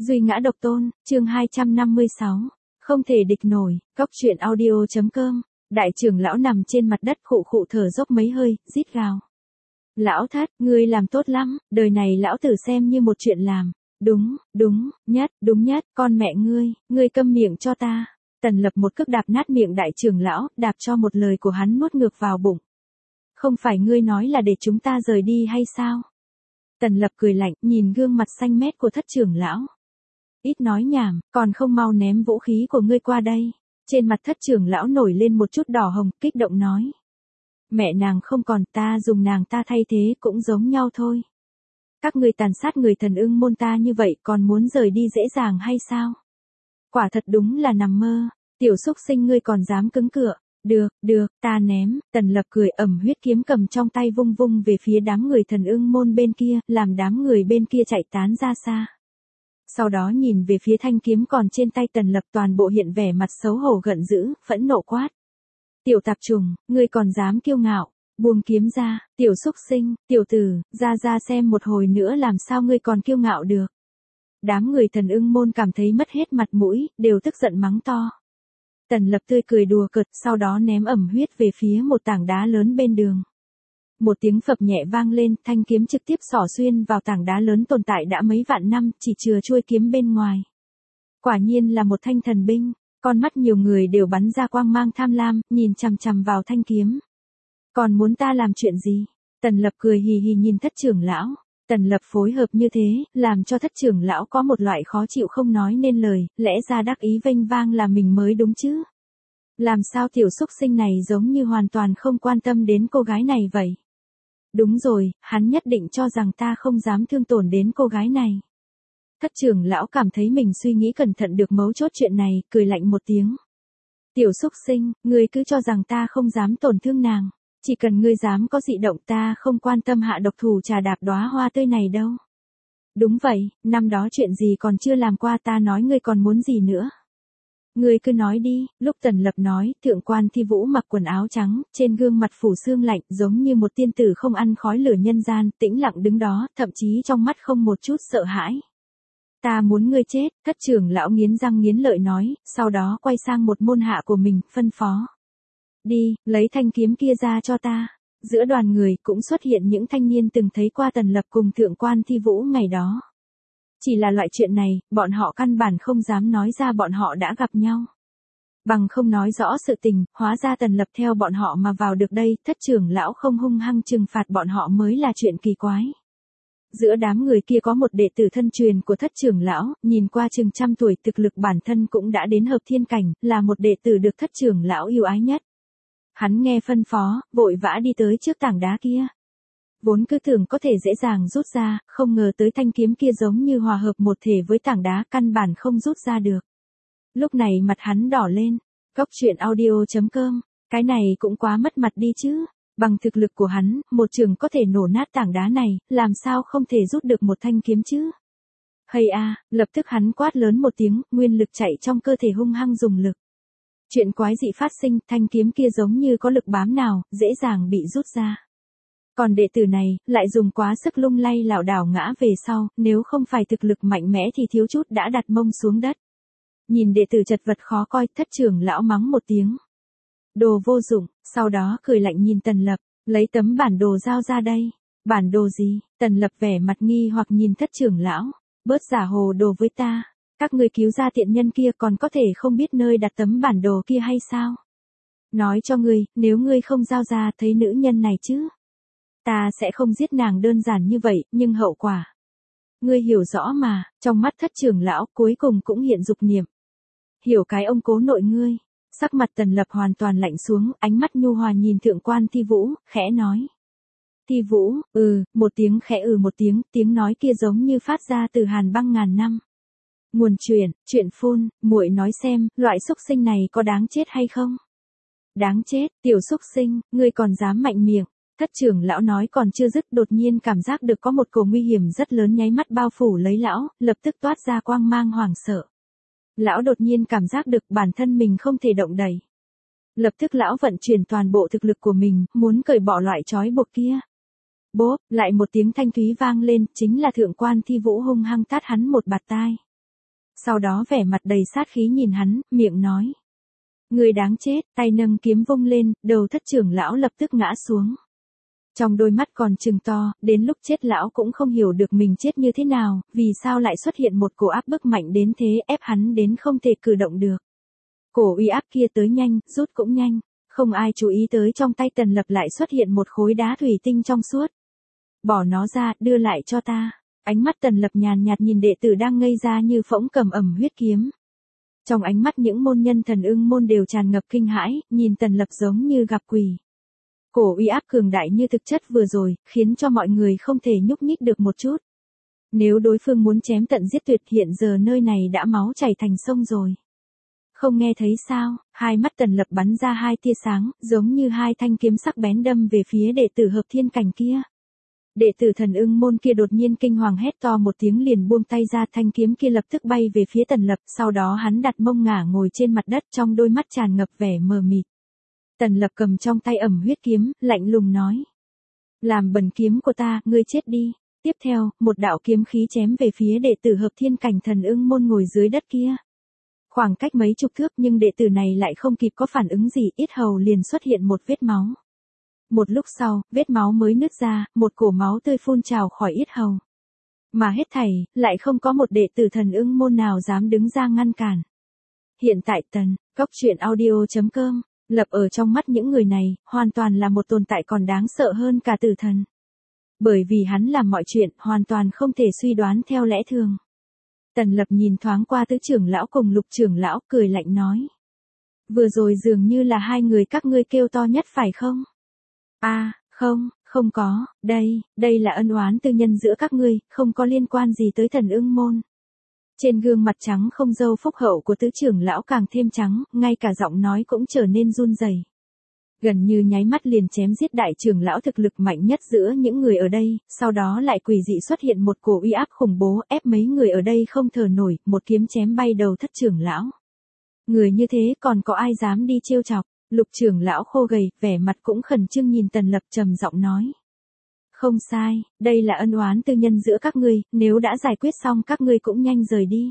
Duy ngã độc tôn, chương 256. Không thể địch nổi, Cóc truyện audio.com. Đại trưởng lão nằm trên mặt đất khụ khụ thở dốc mấy hơi, rít gào. Lão thất, ngươi làm tốt lắm, đời này lão tử xem như một chuyện làm. Đúng nhất, con mẹ ngươi câm miệng cho ta. Tần Lập một cước đạp nát miệng đại trưởng lão, đạp cho một lời của hắn nuốt ngược vào bụng. Không phải ngươi nói là để chúng ta rời đi hay sao? Tần Lập cười lạnh, nhìn gương mặt xanh mét của thất trưởng lão. Ít nói nhảm, còn không mau ném vũ khí của ngươi qua đây. Trên mặt thất trưởng lão nổi lên một chút đỏ hồng, kích động nói. Mẹ nàng không còn, ta dùng nàng ta thay thế cũng giống nhau thôi. Các ngươi tàn sát người thần ưng môn ta như vậy còn muốn rời đi dễ dàng hay sao? Quả thật đúng là nằm mơ, tiểu xúc sinh ngươi còn dám cứng cựa. Được, ta ném. Tần Lập cười ẩm huyết kiếm cầm trong tay vung vung về phía đám người thần ưng môn bên kia, làm đám người bên kia chạy tán ra xa. Sau đó nhìn về phía thanh kiếm còn trên tay Tần Lập, toàn bộ hiện vẻ mặt xấu hổ giận dữ, phẫn nộ quát. Tiểu tạp trùng, ngươi còn dám kiêu ngạo, buông kiếm ra, tiểu xúc sinh, tiểu tử, ra xem một hồi nữa làm sao ngươi còn kiêu ngạo được. Đám người thần ưng môn cảm thấy mất hết mặt mũi, đều tức giận mắng to. Tần Lập tươi cười đùa cợt, sau đó ném ẩm huyết về phía một tảng đá lớn bên đường. Một tiếng phập nhẹ vang lên, thanh kiếm trực tiếp xỏ xuyên vào tảng đá lớn tồn tại đã mấy vạn năm, chỉ chừa chuôi kiếm bên ngoài. Quả nhiên là một thanh thần binh, con mắt nhiều người đều bắn ra quang mang tham lam, nhìn chằm chằm vào thanh kiếm. Còn muốn ta làm chuyện gì? Tần Lập cười hì hì nhìn thất trưởng lão. Tần Lập phối hợp như thế, làm cho thất trưởng lão có một loại khó chịu không nói nên lời, lẽ ra đắc ý vênh vang là mình mới đúng chứ. Làm sao tiểu xúc sinh này giống như hoàn toàn không quan tâm đến cô gái này vậy? Đúng rồi, hắn nhất định cho rằng ta không dám thương tổn đến cô gái này. Thất trưởng lão cảm thấy mình suy nghĩ cẩn thận được mấu chốt chuyện này, cười lạnh một tiếng. Tiểu xúc sinh, ngươi cứ cho rằng ta không dám tổn thương nàng. Chỉ cần ngươi dám có dị động ta không quan tâm hạ độc thủ trà đạp đóa hoa tươi này đâu. Đúng vậy, năm đó chuyện gì còn chưa làm qua ta nói ngươi còn muốn gì nữa. Ngươi cứ nói đi, lúc Tần Lập nói, thượng quan Thi Vũ mặc quần áo trắng, trên gương mặt phủ sương lạnh giống như một tiên tử không ăn khói lửa nhân gian, tĩnh lặng đứng đó, thậm chí trong mắt không một chút sợ hãi. Ta muốn ngươi chết, thất trưởng lão nghiến răng nghiến lợi nói, sau đó quay sang một môn hạ của mình, phân phó. Đi, lấy thanh kiếm kia ra cho ta. Giữa đoàn người cũng xuất hiện những thanh niên từng thấy qua Tần Lập cùng thượng quan Thi Vũ ngày đó. Chỉ là loại chuyện này, bọn họ căn bản không dám nói ra bọn họ đã gặp nhau. Bằng không nói rõ sự tình, hóa ra Tần Lập theo bọn họ mà vào được đây, thất trưởng lão không hung hăng trừng phạt bọn họ mới là chuyện kỳ quái. Giữa đám người kia có một đệ tử thân truyền của thất trưởng lão, nhìn qua chừng trăm tuổi, thực lực bản thân cũng đã đến hợp thiên cảnh, là một đệ tử được thất trưởng lão yêu ái nhất. Hắn nghe phân phó, vội vã đi tới trước tảng đá kia. Vốn cứ tưởng có thể dễ dàng rút ra, không ngờ tới thanh kiếm kia giống như hòa hợp một thể với tảng đá, căn bản không rút ra được. Lúc này mặt hắn đỏ lên. Cóc truyện audio.com. Cái này cũng quá mất mặt đi chứ. Bằng thực lực của hắn, một trường có thể nổ nát tảng đá này, làm sao không thể rút được một thanh kiếm chứ. Hây a, lập tức hắn quát lớn một tiếng, nguyên lực chạy trong cơ thể hung hăng dùng lực. Chuyện quái dị phát sinh, thanh kiếm kia giống như có lực bám nào, dễ dàng bị rút ra. Còn đệ tử này, lại dùng quá sức lung lay lảo đảo ngã về sau, nếu không phải thực lực mạnh mẽ thì thiếu chút đã đặt mông xuống đất. Nhìn đệ tử chật vật khó coi, thất trưởng lão mắng một tiếng. Đồ vô dụng, sau đó cười lạnh nhìn Tần Lập, lấy tấm bản đồ giao ra đây. Bản đồ gì? Tần Lập vẻ mặt nghi hoặc nhìn thất trưởng lão, bớt giả hồ đồ với ta. Các ngươi cứu ra tiện nhân kia còn có thể không biết nơi đặt tấm bản đồ kia hay sao? Nói cho ngươi, nếu ngươi không giao ra thấy nữ nhân này chứ. Ta sẽ không giết nàng đơn giản như vậy, nhưng hậu quả. Ngươi hiểu rõ mà, trong mắt thất trưởng lão cuối cùng cũng hiện dục niệm. Hiểu cái ông cố nội ngươi. Sắc mặt Tần Lập hoàn toàn lạnh xuống, ánh mắt nhu hòa nhìn thượng quan Thi Vũ, khẽ nói. Thi Vũ, một tiếng khẽ một tiếng, tiếng nói kia giống như phát ra từ hàn băng ngàn năm. Nguồn chuyện phun, muội nói xem, loại xúc sinh này có đáng chết hay không? Đáng chết, tiểu xúc sinh, ngươi còn dám mạnh miệng. Thất trưởng lão nói còn chưa dứt, đột nhiên cảm giác được có một cổ nguy hiểm rất lớn nháy mắt bao phủ lấy lão, lập tức toát ra quang mang hoảng sợ. Lão đột nhiên cảm giác được bản thân mình không thể động đậy. Lập tức lão vận chuyển toàn bộ thực lực của mình, muốn cởi bỏ loại trói buộc kia. Bốp, lại một tiếng thanh thúy vang lên, chính là thượng quan Thi Vũ hung hăng tát hắn một bạt tai. Sau đó vẻ mặt đầy sát khí nhìn hắn, miệng nói. Người đáng chết, tay nâng kiếm vung lên, đầu thất trưởng lão lập tức ngã xuống. Trong đôi mắt còn trừng to, đến lúc chết lão cũng không hiểu được mình chết như thế nào, vì sao lại xuất hiện một cổ áp bức mạnh đến thế ép hắn đến không thể cử động được. Cổ uy áp kia tới nhanh, rút cũng nhanh, không ai chú ý tới trong tay Tần Lập lại xuất hiện một khối đá thủy tinh trong suốt. Bỏ nó ra, đưa lại cho ta. Ánh mắt Tần Lập nhàn nhạt nhìn đệ tử đang ngây ra như phỗng cầm ẩm huyết kiếm. Trong ánh mắt những môn nhân Thần Ưng môn đều tràn ngập kinh hãi, nhìn Tần Lập giống như gặp quỷ. Cổ uy áp cường đại như thực chất vừa rồi, khiến cho mọi người không thể nhúc nhích được một chút. Nếu đối phương muốn chém tận giết tuyệt hiện giờ nơi này đã máu chảy thành sông rồi. Không nghe thấy sao, hai mắt Tần Lập bắn ra hai tia sáng, giống như hai thanh kiếm sắc bén đâm về phía đệ tử hợp thiên cảnh kia. Đệ tử Thần Ưng môn kia đột nhiên kinh hoàng hét to một tiếng liền buông tay ra, thanh kiếm kia lập tức bay về phía Tần Lập, sau đó hắn đặt mông ngả ngồi trên mặt đất, trong đôi mắt tràn ngập vẻ mờ mịt. Tần Lập cầm trong tay ẩm huyết kiếm, lạnh lùng nói. Làm bẩn kiếm của ta, ngươi chết đi. Tiếp theo, một đạo kiếm khí chém về phía đệ tử hợp thiên cảnh Thần Ưng môn ngồi dưới đất kia. Khoảng cách mấy chục thước nhưng đệ tử này lại không kịp có phản ứng gì, yết hầu liền xuất hiện một vết máu. Một lúc sau, vết máu mới nứt ra, một cổ máu tươi phun trào khỏi yết hầu. Mà hết thảy, lại không có một đệ tử Thần Ưng môn nào dám đứng ra ngăn cản. Hiện tại Góc.audio.com, Lập ở trong mắt những người này, hoàn toàn là một tồn tại còn đáng sợ hơn cả tử thần. Bởi vì hắn làm mọi chuyện, hoàn toàn không thể suy đoán theo lẽ thường. Tần Lập nhìn thoáng qua tứ trưởng lão cùng lục trưởng lão, cười lạnh nói. Vừa rồi dường như là hai người các ngươi kêu to nhất phải không? Không có, đây là ân oán tư nhân giữa các ngươi, không có liên quan gì tới Thần Ưng môn. Trên gương mặt trắng không râu phúc hậu của tứ trưởng lão càng thêm trắng, ngay cả giọng nói cũng trở nên run rẩy. Gần như nháy mắt liền chém giết đại trưởng lão thực lực mạnh nhất giữa những người ở đây, sau đó lại quỷ dị xuất hiện một cổ uy áp khủng bố ép mấy người ở đây không thở nổi, một kiếm chém bay đầu thất trưởng lão. Người như thế còn có ai dám đi trêu chọc? Lục trưởng lão khô gầy, vẻ mặt cũng khẩn trương nhìn Tần Lập trầm giọng nói. Không sai, đây là ân oán tư nhân giữa các ngươi, nếu đã giải quyết xong các ngươi cũng nhanh rời đi.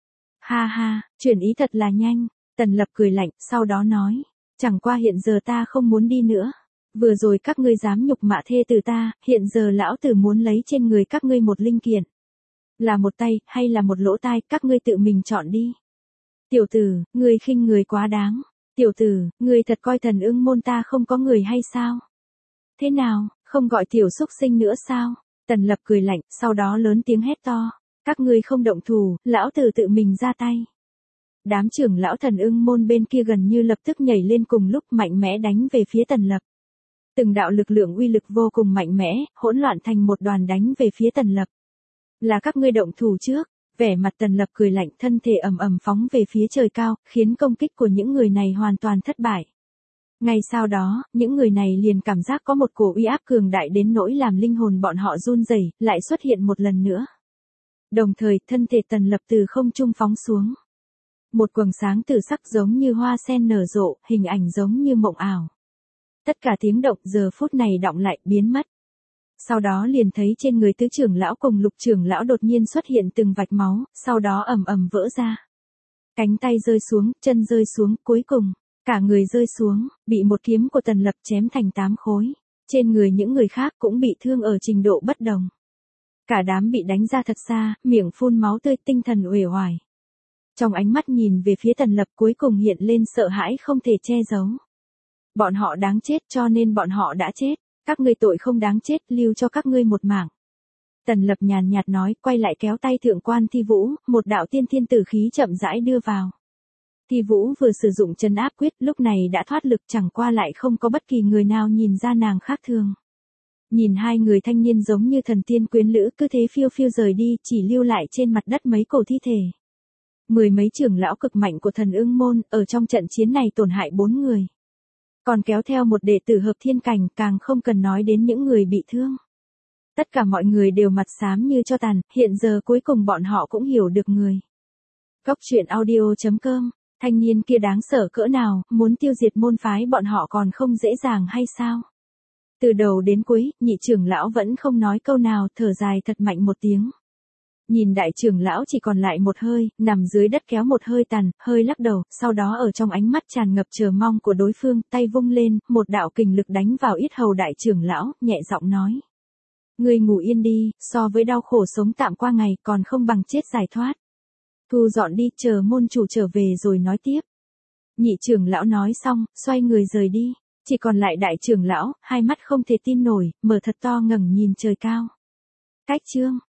Ha ha, chuyển ý thật là nhanh, Tần Lập cười lạnh, sau đó nói. Chẳng qua hiện giờ ta không muốn đi nữa. Vừa rồi các ngươi dám nhục mạ thê tử ta, hiện giờ lão tử muốn lấy trên người các ngươi một linh kiện. Là một tay, hay là một lỗ tai, các ngươi tự mình chọn đi. Tiểu tử, ngươi khinh người quá đáng. Tiểu tử, ngươi thật coi Thần Ưng môn ta không có người hay sao? Thế nào, không gọi tiểu xúc sinh nữa sao? Tần Lập cười lạnh, sau đó lớn tiếng hét to. Các ngươi không động thủ, lão tử tự mình ra tay. Đám trưởng lão Thần Ưng môn bên kia gần như lập tức nhảy lên cùng lúc mạnh mẽ đánh về phía Tần Lập. Từng đạo lực lượng uy lực vô cùng mạnh mẽ, hỗn loạn thành một đoàn đánh về phía Tần Lập. Là các ngươi động thủ trước. Vẻ mặt Tần Lập cười lạnh, thân thể ầm ầm phóng về phía trời cao, khiến công kích của những người này hoàn toàn thất bại. Ngay sau đó, những người này liền cảm giác có một cổ uy áp cường đại đến nỗi làm linh hồn bọn họ run rẩy, lại xuất hiện một lần nữa. Đồng thời, thân thể Tần Lập từ không trung phóng xuống. Một quầng sáng tử sắc giống như hoa sen nở rộ, hình ảnh giống như mộng ảo. Tất cả tiếng động giờ phút này đọng lại, biến mất. Sau đó liền thấy trên người tứ trưởng lão cùng lục trưởng lão đột nhiên xuất hiện từng vạch máu, sau đó ầm ầm vỡ ra. Cánh tay rơi xuống, chân rơi xuống, cuối cùng, cả người rơi xuống, bị một kiếm của Tần Lập chém thành 8 khối. Trên người những người khác cũng bị thương ở trình độ bất đồng. Cả đám bị đánh ra thật xa, miệng phun máu tươi, tinh thần uể oải. Trong ánh mắt nhìn về phía Tần Lập cuối cùng hiện lên sợ hãi không thể che giấu. Bọn họ đáng chết cho nên bọn họ đã chết. Các ngươi tội không đáng chết, lưu cho các ngươi một mảng. Tần Lập nhàn nhạt nói, quay lại kéo tay thượng quan Thi Vũ, một đạo tiên thiên tử khí chậm rãi đưa vào. Thi Vũ vừa sử dụng trấn áp quyết, lúc này đã thoát lực, chẳng qua lại không có bất kỳ người nào nhìn ra nàng khác thường. Nhìn hai người thanh niên giống như thần tiên quyến lữ cứ thế phiêu phiêu rời đi, chỉ lưu lại trên mặt đất mấy cổ thi thể. Mười mấy trưởng lão cực mạnh của Thần Ưng môn, ở trong trận chiến này tổn hại 4 người. Còn kéo theo một đệ tử hợp thiên cảnh, càng không cần nói đến những người bị thương. Tất cả mọi người đều mặt xám như tro tàn, hiện giờ cuối cùng bọn họ cũng hiểu được người. Góc.audio.com, thanh niên kia đáng sợ cỡ nào, muốn tiêu diệt môn phái bọn họ còn không dễ dàng hay sao? Từ đầu đến cuối, nhị trưởng lão vẫn không nói câu nào, thở dài thật mạnh một tiếng. Nhìn đại trưởng lão chỉ còn lại một hơi, nằm dưới đất kéo một hơi tàn, hơi lắc đầu, sau đó ở trong ánh mắt tràn ngập chờ mong của đối phương, tay vung lên, một đạo kình lực đánh vào yết hầu đại trưởng lão, nhẹ giọng nói. Ngươi ngủ yên đi, so với đau khổ sống tạm qua ngày còn không bằng chết giải thoát. Thu dọn đi, chờ môn chủ trở về rồi nói tiếp. Nhị trưởng lão nói xong, xoay người rời đi. Chỉ còn lại đại trưởng lão, hai mắt không thể tin nổi, mở thật to ngẩng nhìn trời cao. Cách chương